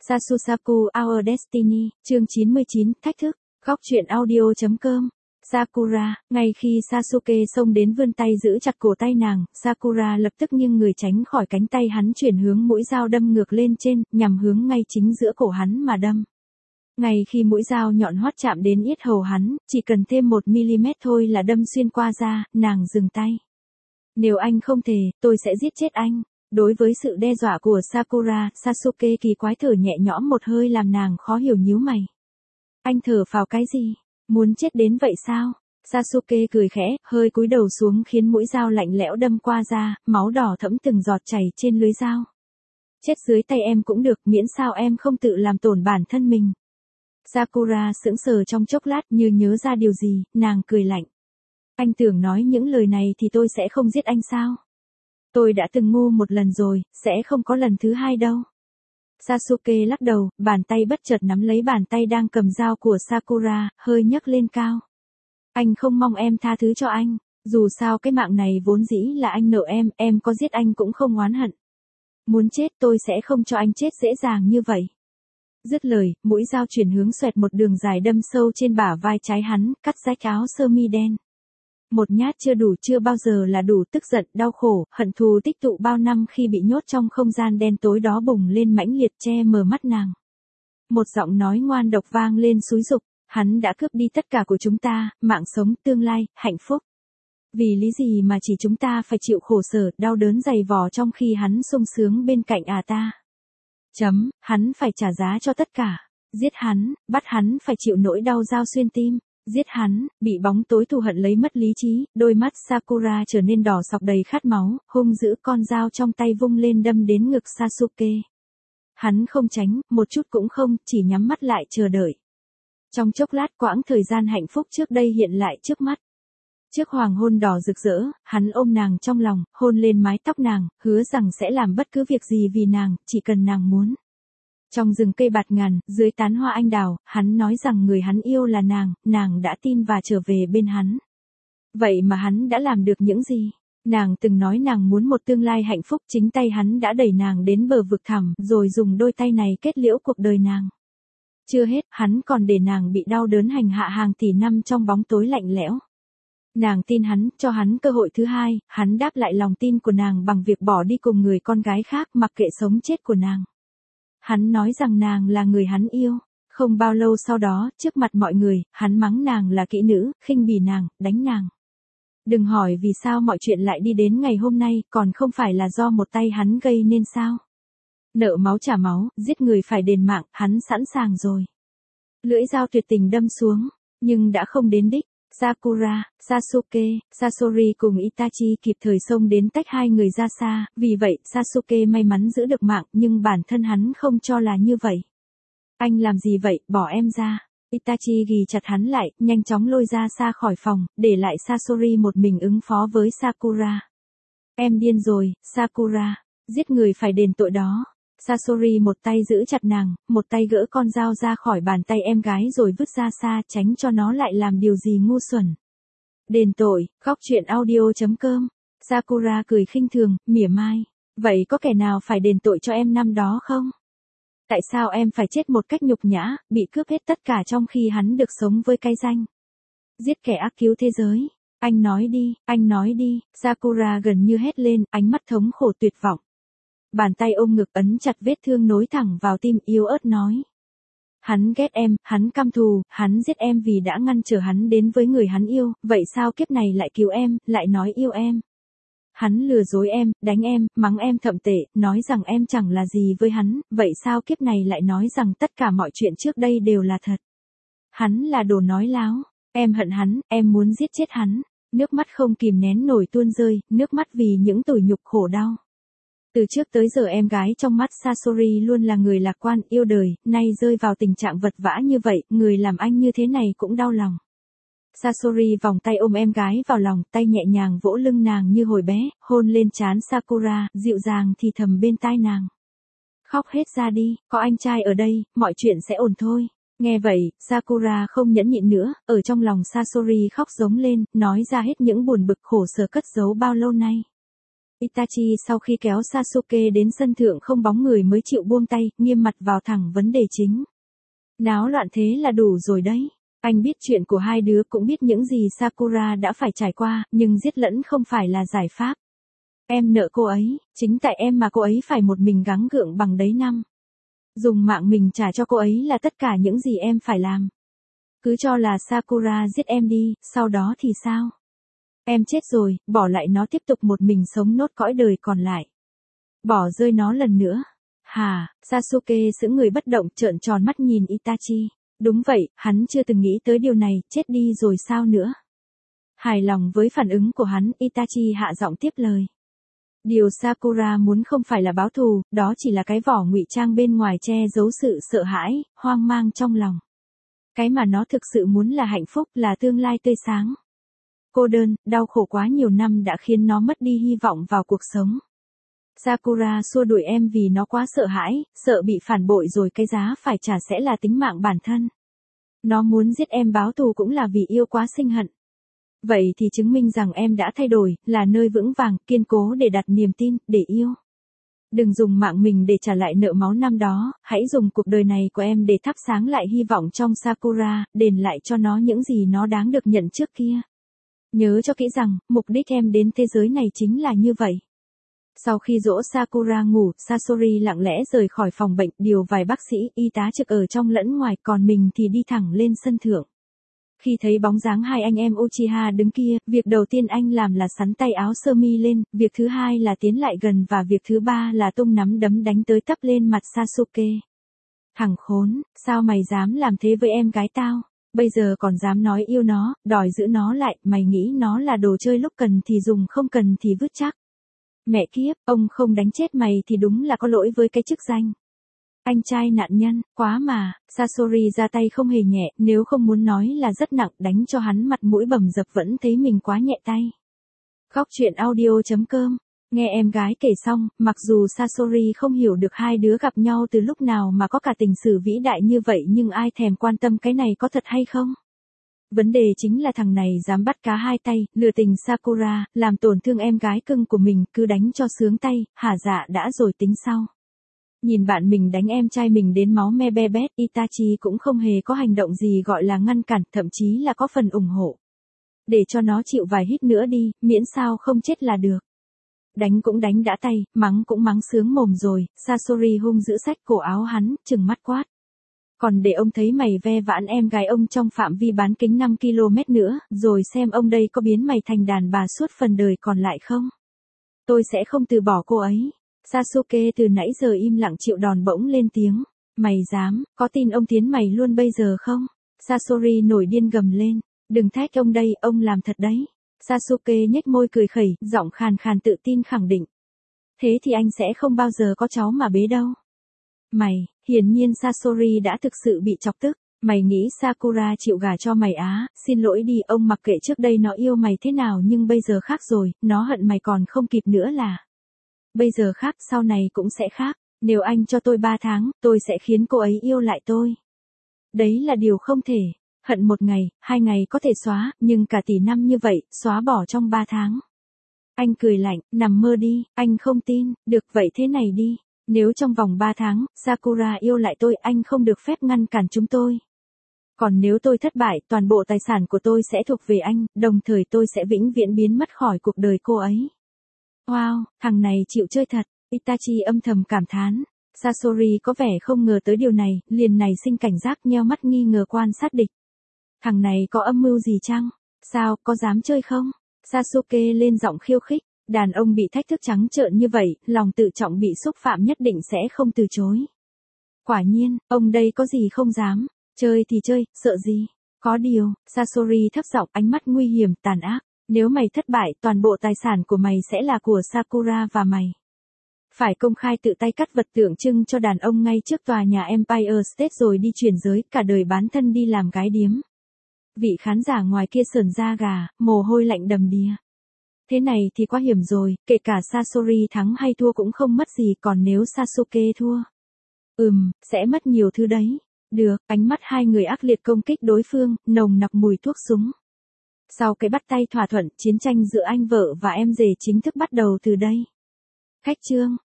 Sasusaku Our Destiny, chương 99, thách thức, góc truyện audio.com. Sakura, ngay khi Sasuke xông đến vươn tay giữ chặt cổ tay nàng, Sakura lập tức nghiêng người tránh khỏi cánh tay hắn, chuyển hướng mũi dao đâm ngược lên trên, nhằm hướng ngay chính giữa cổ hắn mà đâm. Ngay khi mũi dao nhọn hoắt chạm đến yết hầu hắn, chỉ cần thêm 1 mm thôi là đâm xuyên qua da, nàng dừng tay. Nếu anh không thể, tôi sẽ giết chết anh. Đối với sự đe dọa của Sakura, Sasuke kỳ quái thở nhẹ nhõm một hơi làm nàng khó hiểu nhíu mày. Anh thở phào cái gì? Muốn chết đến vậy sao? Sasuke cười khẽ, hơi cúi đầu xuống khiến mũi dao lạnh lẽo đâm qua da, máu đỏ thẫm từng giọt chảy trên lưới dao. Chết dưới tay em cũng được, miễn sao em không tự làm tổn bản thân mình. Sakura sững sờ trong chốc lát, như nhớ ra điều gì, nàng cười lạnh. Anh tưởng nói những lời này thì tôi sẽ không giết anh sao? Tôi đã từng ngu một lần rồi, sẽ không có lần thứ hai đâu. Sasuke lắc đầu, bàn tay bất chợt nắm lấy bàn tay đang cầm dao của Sakura, hơi nhấc lên cao. Anh không mong em tha thứ cho anh, dù sao cái mạng này vốn dĩ là anh nợ em có giết anh cũng không oán hận. Muốn chết tôi sẽ không cho anh chết dễ dàng như vậy. Dứt lời, mũi dao chuyển hướng xoẹt một đường dài đâm sâu trên bả vai trái hắn, cắt rách áo sơ mi đen. Một nhát chưa đủ, chưa bao giờ là đủ, tức giận, đau khổ, hận thù tích tụ bao năm khi bị nhốt trong không gian đen tối đó bùng lên mãnh liệt che mờ mắt nàng. Một giọng nói ngoan độc vang lên xúi giục, hắn đã cướp đi tất cả của chúng ta, mạng sống, tương lai, hạnh phúc. Vì lý gì mà chỉ chúng ta phải chịu khổ sở, đau đớn dày vò trong khi hắn sung sướng bên cạnh ta. Hắn phải trả giá cho tất cả. Giết hắn, bắt hắn phải chịu nỗi đau dao xuyên tim. Giết hắn, bị bóng tối thù hận lấy mất lý trí, đôi mắt Sakura trở nên đỏ sọc đầy khát máu, hung dữ con dao trong tay vung lên đâm đến ngực Sasuke. Hắn không tránh, một chút cũng không, chỉ nhắm mắt lại chờ đợi. Trong chốc lát quãng thời gian hạnh phúc trước đây hiện lại trước mắt. Trước hoàng hôn đỏ rực rỡ, hắn ôm nàng trong lòng, hôn lên mái tóc nàng, hứa rằng sẽ làm bất cứ việc gì vì nàng, chỉ cần nàng muốn. Trong rừng cây bạt ngàn, dưới tán hoa anh đào, hắn nói rằng người hắn yêu là nàng đã tin và trở về bên hắn. Vậy mà hắn đã làm được những gì? Nàng từng nói nàng muốn một tương lai hạnh phúc, chính tay hắn đã đẩy nàng đến bờ vực thẳm, rồi dùng đôi tay này kết liễu cuộc đời nàng. Chưa hết, hắn còn để nàng bị đau đớn hành hạ hàng tỷ năm trong bóng tối lạnh lẽo. Nàng tin hắn, cho hắn cơ hội thứ hai, hắn đáp lại lòng tin của nàng bằng việc bỏ đi cùng người con gái khác mặc kệ sống chết của nàng. Hắn nói rằng nàng là người hắn yêu. Không bao lâu sau đó, trước mặt mọi người, hắn mắng nàng là kỹ nữ, khinh bỉ nàng, đánh nàng. Đừng hỏi vì sao mọi chuyện lại đi đến ngày hôm nay, còn không phải là do một tay hắn gây nên sao? Nợ máu trả máu, giết người phải đền mạng, hắn sẵn sàng rồi. Lưỡi dao tuyệt tình đâm xuống, nhưng đã không đến đích. Sakura, Sasuke, Sasori cùng Itachi kịp thời xông đến tách hai người ra xa, vì vậy Sasuke may mắn giữ được mạng, nhưng bản thân hắn không cho là như vậy. Anh làm gì vậy, bỏ em ra. Itachi ghì chặt hắn lại, nhanh chóng lôi ra xa khỏi phòng, để lại Sasori một mình ứng phó với Sakura. Em điên rồi, Sakura, giết người phải đền tội đó. Sasori một tay giữ chặt nàng, một tay gỡ con dao ra khỏi bàn tay em gái rồi vứt ra xa, tránh cho nó lại làm điều gì ngu xuẩn. Đền tội, góc truyện audio.com. Sakura cười khinh thường, mỉa mai. Vậy có kẻ nào phải đền tội cho em năm đó không? Tại sao em phải chết một cách nhục nhã, bị cướp hết tất cả trong khi hắn được sống với cái danh giết kẻ ác cứu thế giới? Anh nói đi, Sakura gần như hét lên, ánh mắt thống khổ tuyệt vọng. Bàn tay ôm ngực ấn chặt vết thương nối thẳng vào tim, yếu ớt nói. Hắn ghét em, hắn căm thù, hắn giết em vì đã ngăn trở hắn đến với người hắn yêu, vậy sao kiếp này lại cứu em, lại nói yêu em? Hắn lừa dối em, đánh em, mắng em thậm tệ, nói rằng em chẳng là gì với hắn, vậy sao kiếp này lại nói rằng tất cả mọi chuyện trước đây đều là thật? Hắn là đồ nói láo, em hận hắn, em muốn giết chết hắn. Nước mắt không kìm nén nổi tuôn rơi, nước mắt vì những tủi nhục khổ đau. Từ trước tới giờ em gái trong mắt Sasori luôn là người lạc quan, yêu đời, nay rơi vào tình trạng vật vã như vậy, người làm anh như thế này cũng đau lòng. Sasori vòng tay ôm em gái vào lòng, tay nhẹ nhàng vỗ lưng nàng như hồi bé, hôn lên trán Sakura, dịu dàng thì thầm bên tai nàng. Khóc hết ra đi, có anh trai ở đây, mọi chuyện sẽ ổn thôi. Nghe vậy, Sakura không nhẫn nhịn nữa, ở trong lòng Sasori khóc giống lên, nói ra hết những buồn bực khổ sở cất giấu bao lâu nay. Itachi sau khi kéo Sasuke đến sân thượng không bóng người mới chịu buông tay, nghiêm mặt vào thẳng vấn đề chính. Náo loạn thế là đủ rồi đấy. Anh biết chuyện của hai đứa cũng biết những gì Sakura đã phải trải qua, nhưng giết lẫn không phải là giải pháp. Em nợ cô ấy, chính tại em mà cô ấy phải một mình gắng gượng bằng đấy năm. Dùng mạng mình trả cho cô ấy là tất cả những gì em phải làm. Cứ cho là Sakura giết em đi, sau đó thì sao? Em chết rồi, bỏ lại nó tiếp tục một mình sống nốt cõi đời còn lại. Bỏ rơi nó lần nữa. Hả, Sasuke sững người bất động trợn tròn mắt nhìn Itachi. Đúng vậy, hắn chưa từng nghĩ tới điều này, chết đi rồi sao nữa. Hài lòng với phản ứng của hắn, Itachi hạ giọng tiếp lời. Điều Sakura muốn không phải là báo thù, đó chỉ là cái vỏ ngụy trang bên ngoài che giấu sự sợ hãi, hoang mang trong lòng. Cái mà nó thực sự muốn là hạnh phúc, là tương lai tươi sáng. Cô đơn, đau khổ quá nhiều năm đã khiến nó mất đi hy vọng vào cuộc sống. Sakura xua đuổi em vì nó quá sợ hãi, sợ bị phản bội rồi cái giá phải trả sẽ là tính mạng bản thân. Nó muốn giết em báo thù cũng là vì yêu quá sinh hận. Vậy thì chứng minh rằng em đã thay đổi, là nơi vững vàng, kiên cố để đặt niềm tin, để yêu. Đừng dùng mạng mình để trả lại nợ máu năm đó, hãy dùng cuộc đời này của em để thắp sáng lại hy vọng trong Sakura, đền lại cho nó những gì nó đáng được nhận trước kia. Nhớ cho kỹ rằng, mục đích em đến thế giới này chính là như vậy. Sau khi dỗ Sakura ngủ, Sasori lặng lẽ rời khỏi phòng bệnh, điều vài bác sĩ, y tá trực ở trong lẫn ngoài, còn mình thì đi thẳng lên sân thượng. Khi thấy bóng dáng hai anh em Uchiha đứng kia, việc đầu tiên anh làm là xắn tay áo sơ mi lên, việc thứ hai là tiến lại gần và việc thứ ba là tung nắm đấm đánh tới tấp lên mặt Sasuke. Thằng khốn, sao mày dám làm thế với em gái tao? Bây giờ còn dám nói yêu nó, đòi giữ nó lại, mày nghĩ nó là đồ chơi lúc cần thì dùng không cần thì vứt chắc. Mẹ kiếp, ông không đánh chết mày thì đúng là có lỗi với cái chức danh. Anh trai nạn nhân, quá mà, Sasori ra tay không hề nhẹ, nếu không muốn nói là rất nặng, đánh cho hắn mặt mũi bầm dập vẫn thấy mình quá nhẹ tay. Khóc chuyện audio.com, nghe em gái kể xong, mặc dù Sasori không hiểu được hai đứa gặp nhau từ lúc nào mà có cả tình sử vĩ đại như vậy nhưng ai thèm quan tâm cái này có thật hay không. Vấn đề chính là thằng này dám bắt cá hai tay, lừa tình Sakura, làm tổn thương em gái cưng của mình, cứ đánh cho sướng tay, hả dạ đã rồi tính sau. Nhìn bạn mình đánh em trai mình đến máu me be bét, Itachi cũng không hề có hành động gì gọi là ngăn cản, thậm chí là có phần ủng hộ. Để cho nó chịu vài hít nữa đi, miễn sao không chết là được. Đánh cũng đánh đã tay, mắng cũng mắng sướng mồm rồi, Sasori hung giữ sách cổ áo hắn, trừng mắt quát. Còn để ông thấy mày ve vãn em gái ông trong phạm vi bán kính 5 km nữa, rồi xem ông đây có biến mày thành đàn bà suốt phần đời còn lại không. Tôi sẽ không từ bỏ cô ấy. Sasuke từ nãy giờ im lặng chịu đòn bỗng lên tiếng. Mày dám, có tin ông tiến mày luôn bây giờ không? Sasori nổi điên gầm lên. Đừng thách ông đây, ông làm thật đấy. Sasuke nhếch môi cười khẩy, giọng khàn khàn tự tin khẳng định. Thế thì anh sẽ không bao giờ có cháu mà bế đâu. Mày, hiển nhiên Sasori đã thực sự bị chọc tức. Mày nghĩ Sakura chịu gả cho mày á, xin lỗi đi, ông mặc kệ trước đây nó yêu mày thế nào nhưng bây giờ khác rồi, nó hận mày còn không kịp nữa là. Bây giờ khác, sau này cũng sẽ khác, nếu anh cho tôi 3 tháng, tôi sẽ khiến cô ấy yêu lại tôi. Đấy là điều không thể, hận 1 ngày, 2 ngày có thể xóa, nhưng cả tỷ năm như vậy, xóa bỏ trong 3 tháng. Anh cười lạnh, nằm mơ đi, anh không tin, được vậy thế này đi. Nếu trong vòng 3 tháng, Sakura yêu lại tôi, anh không được phép ngăn cản chúng tôi. Còn nếu tôi thất bại, toàn bộ tài sản của tôi sẽ thuộc về anh, đồng thời tôi sẽ vĩnh viễn biến mất khỏi cuộc đời cô ấy. Wow, thằng này chịu chơi thật, Itachi âm thầm cảm thán. Sasori có vẻ không ngờ tới điều này, liền nảy sinh cảnh giác nheo mắt nghi ngờ quan sát địch. Thằng này có âm mưu gì chăng? Sao, có dám chơi không? Sasuke lên giọng khiêu khích. Đàn ông bị thách thức trắng trợn như vậy, lòng tự trọng bị xúc phạm nhất định sẽ không từ chối. Quả nhiên, ông đây có gì không dám. Chơi thì chơi, sợ gì? Có điều, Sasori thấp giọng, ánh mắt nguy hiểm, tàn ác. Nếu mày thất bại, toàn bộ tài sản của mày sẽ là của Sakura và mày. Phải công khai tự tay cắt vật tượng trưng cho đàn ông ngay trước tòa nhà Empire State rồi đi chuyển giới, cả đời bán thân đi làm gái điếm. Vị khán giả ngoài kia sởn da gà, mồ hôi lạnh đầm đìa. Thế này thì quá hiểm rồi, kể cả Sasori thắng hay thua cũng không mất gì, còn nếu Sasuke thua. Sẽ mất nhiều thứ đấy. Được, ánh mắt hai người ác liệt công kích đối phương, nồng nặc mùi thuốc súng. Sau cái bắt tay thỏa thuận, chiến tranh giữa anh vợ và em rể chính thức bắt đầu từ đây. Khách trương,